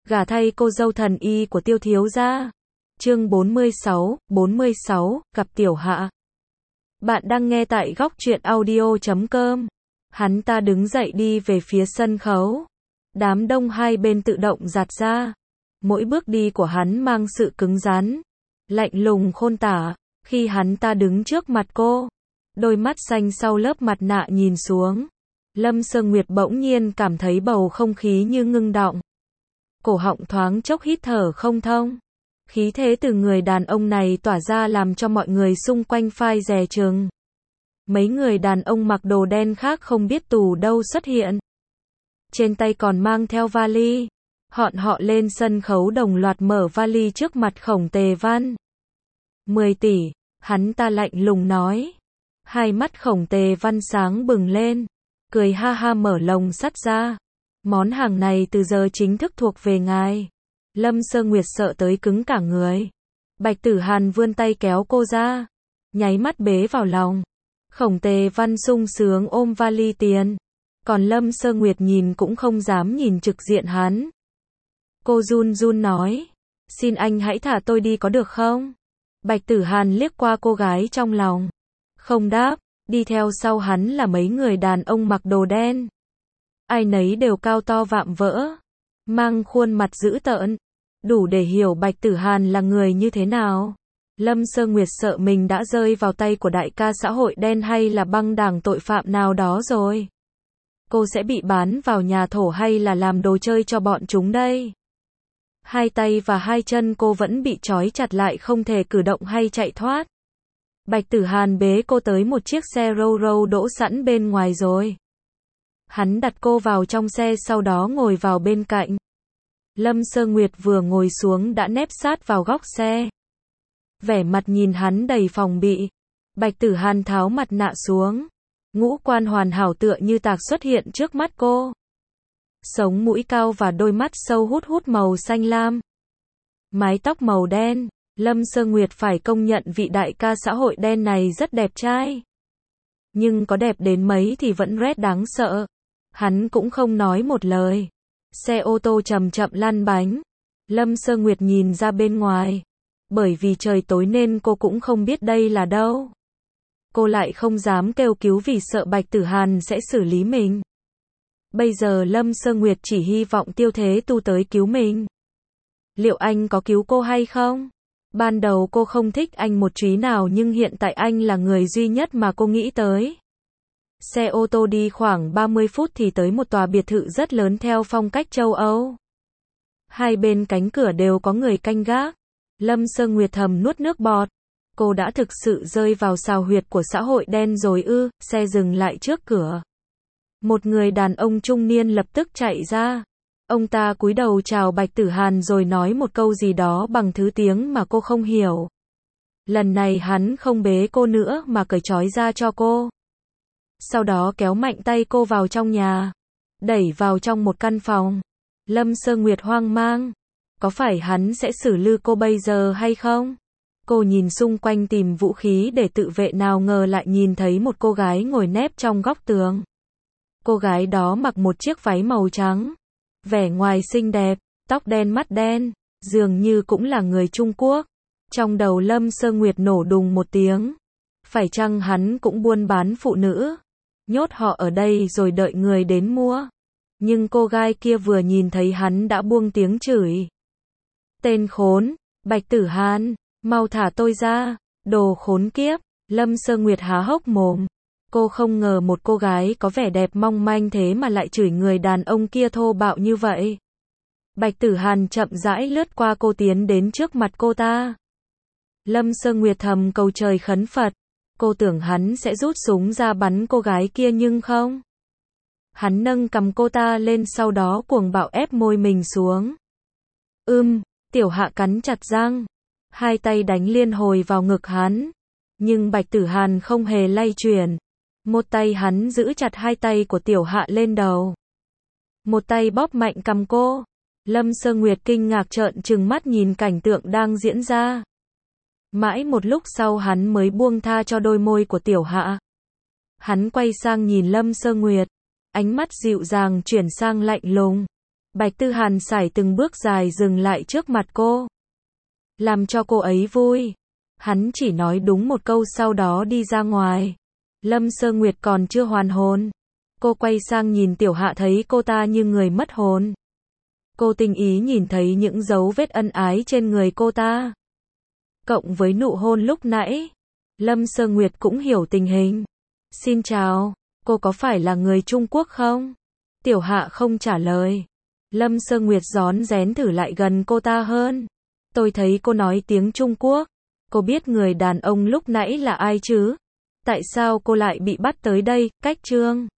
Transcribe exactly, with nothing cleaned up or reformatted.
Gả thay cô dâu thần y của Tiêu thiếu gia. Chương bốn mươi sáu, bốn mươi sáu, gặp Tiểu Hạ. Bạn đang nghe tại góc truyện audio chấm com. Hắn ta đứng dậy đi về phía sân khấu. Đám đông hai bên tự động giạt ra. Mỗi bước đi của hắn mang sự cứng rắn, lạnh lùng khôn tả. Khi hắn ta đứng trước mặt cô, đôi mắt xanh sau lớp mặt nạ nhìn xuống, Lâm Sơ Nguyệt bỗng nhiên cảm thấy bầu không khí như ngưng đọng. Cổ họng thoáng chốc hít thở không thông. Khí thế từ người đàn ông này tỏa ra làm cho mọi người xung quanh phai dè chừng. Mấy người đàn ông mặc đồ đen khác không biết từ đâu xuất hiện. Trên tay còn mang theo vali. Họn họ lên sân khấu đồng loạt mở vali trước mặt Khổng Tề Văn. mười tỷ, hắn ta lạnh lùng nói. Hai mắt Khổng Tề Văn sáng bừng lên, cười ha ha mở lồng sắt ra. Món hàng này từ giờ chính thức thuộc về ngài. Lâm Sơ Nguyệt sợ tới cứng cả người. Bạch Tử Hàn vươn tay kéo cô ra, nháy mắt bế vào lòng. Khổng Tề Văn sung sướng ôm vali tiền. Còn Lâm Sơ Nguyệt nhìn cũng không dám nhìn trực diện hắn. Cô run run nói, xin anh hãy thả tôi đi có được không? Bạch Tử Hàn liếc qua cô gái trong lòng, không đáp. Đi theo sau hắn là mấy người đàn ông mặc đồ đen. Ai nấy đều cao to vạm vỡ, mang khuôn mặt dữ tợn, đủ để hiểu Bạch Tử Hàn là người như thế nào. Lâm Sơ Nguyệt sợ mình đã rơi vào tay của đại ca xã hội đen hay là băng đảng tội phạm nào đó rồi. Cô sẽ bị bán vào nhà thổ hay là làm đồ chơi cho bọn chúng đây? Hai tay và hai chân cô vẫn bị trói chặt lại không thể cử động hay chạy thoát. Bạch Tử Hàn bế cô tới một chiếc xe râu râu đỗ sẵn bên ngoài rồi. Hắn đặt cô vào trong xe sau đó ngồi vào bên cạnh. Lâm Sơ Nguyệt vừa ngồi xuống đã nép sát vào góc xe. Vẻ mặt nhìn hắn đầy phòng bị. Bạch Tử Hàn tháo mặt nạ xuống. Ngũ quan hoàn hảo tựa như tạc xuất hiện trước mắt cô. Sống mũi cao và đôi mắt sâu hút hút màu xanh lam. Mái tóc màu đen. Lâm Sơ Nguyệt phải công nhận vị đại ca xã hội đen này rất đẹp trai. Nhưng có đẹp đến mấy thì vẫn rét đáng sợ. Hắn cũng không nói một lời. Xe ô tô chậm chậm lăn bánh. Lâm Sơ Nguyệt nhìn ra bên ngoài. Bởi vì trời tối nên cô cũng không biết đây là đâu. Cô lại không dám kêu cứu vì sợ Bạch Tử Hàn sẽ xử lý mình. Bây giờ Lâm Sơ Nguyệt chỉ hy vọng Tiêu Thế Tu tới cứu mình. Liệu anh có cứu cô hay không? Ban đầu cô không thích anh một trí nào nhưng hiện tại anh là người duy nhất mà cô nghĩ tới. Xe ô tô đi khoảng ba mươi phút thì tới một tòa biệt thự rất lớn theo phong cách châu Âu. Hai bên cánh cửa đều có người canh gác. Lâm Sơ Nguyệt thầm nuốt nước bọt. Cô đã thực sự rơi vào sào huyệt của xã hội đen rồi ư? Xe dừng lại trước cửa. Một người đàn ông trung niên lập tức chạy ra. Ông ta cúi đầu chào Bạch Tử Hàn rồi nói một câu gì đó bằng thứ tiếng mà cô không hiểu. Lần này hắn không bế cô nữa mà cởi trói ra cho cô. Sau đó kéo mạnh tay cô vào trong nhà. Đẩy vào trong một căn phòng. Lâm Sơ Nguyệt hoang mang. Có phải hắn sẽ xử lư cô bây giờ hay không? Cô nhìn xung quanh tìm vũ khí để tự vệ nào ngờ lại nhìn thấy một cô gái ngồi nép trong góc tường. Cô gái đó mặc một chiếc váy màu trắng. Vẻ ngoài xinh đẹp, tóc đen mắt đen, dường như cũng là người Trung Quốc. Trong đầu Lâm Sơ Nguyệt nổ đùng một tiếng. Phải chăng hắn cũng buôn bán phụ nữ? Nhốt họ ở đây rồi đợi người đến mua. Nhưng cô gái kia vừa nhìn thấy hắn đã buông tiếng chửi. Tên khốn, Bạch Tử Hàn, mau thả tôi ra, đồ khốn kiếp. Lâm Sơ Nguyệt há hốc mồm. Cô không ngờ một cô gái có vẻ đẹp mong manh thế mà lại chửi người đàn ông kia thô bạo như vậy. Bạch Tử Hàn chậm rãi lướt qua cô tiến đến trước mặt cô ta. Lâm Sơ Nguyệt thầm cầu trời khấn Phật. Cô tưởng hắn sẽ rút súng ra bắn cô gái kia nhưng không. Hắn nâng cầm cô ta lên sau đó cuồng bạo ép môi mình xuống. Ưm, Tiểu Hạ cắn chặt răng. Hai tay đánh liên hồi vào ngực hắn. Nhưng Bạch Tử Hàn không hề lay chuyển. Một tay hắn giữ chặt hai tay của Tiểu Hạ lên đầu. Một tay bóp mạnh cầm cô. Lâm Sơ Nguyệt kinh ngạc trợn trừng mắt nhìn cảnh tượng đang diễn ra. Mãi một lúc sau hắn mới buông tha cho đôi môi của Tiểu Hạ. Hắn quay sang nhìn Lâm Sơ Nguyệt. Ánh mắt dịu dàng chuyển sang lạnh lùng. Bạch Tư Hàn sải từng bước dài dừng lại trước mặt cô. Làm cho cô ấy vui. Hắn chỉ nói đúng một câu sau đó đi ra ngoài. Lâm Sơ Nguyệt còn chưa hoàn hồn. Cô quay sang nhìn Tiểu Hạ thấy cô ta như người mất hồn. Cô tinh ý nhìn thấy những dấu vết ân ái trên người cô ta. Cộng với nụ hôn lúc nãy. Lâm Sơ Nguyệt cũng hiểu tình hình. Xin chào, cô có phải là người Trung Quốc không? Tiểu Hạ không trả lời. Lâm Sơ Nguyệt rón rén thử lại gần cô ta hơn. Tôi thấy cô nói tiếng Trung Quốc. Cô biết người đàn ông lúc nãy là ai chứ? Tại sao cô lại bị bắt tới đây, cách Trương?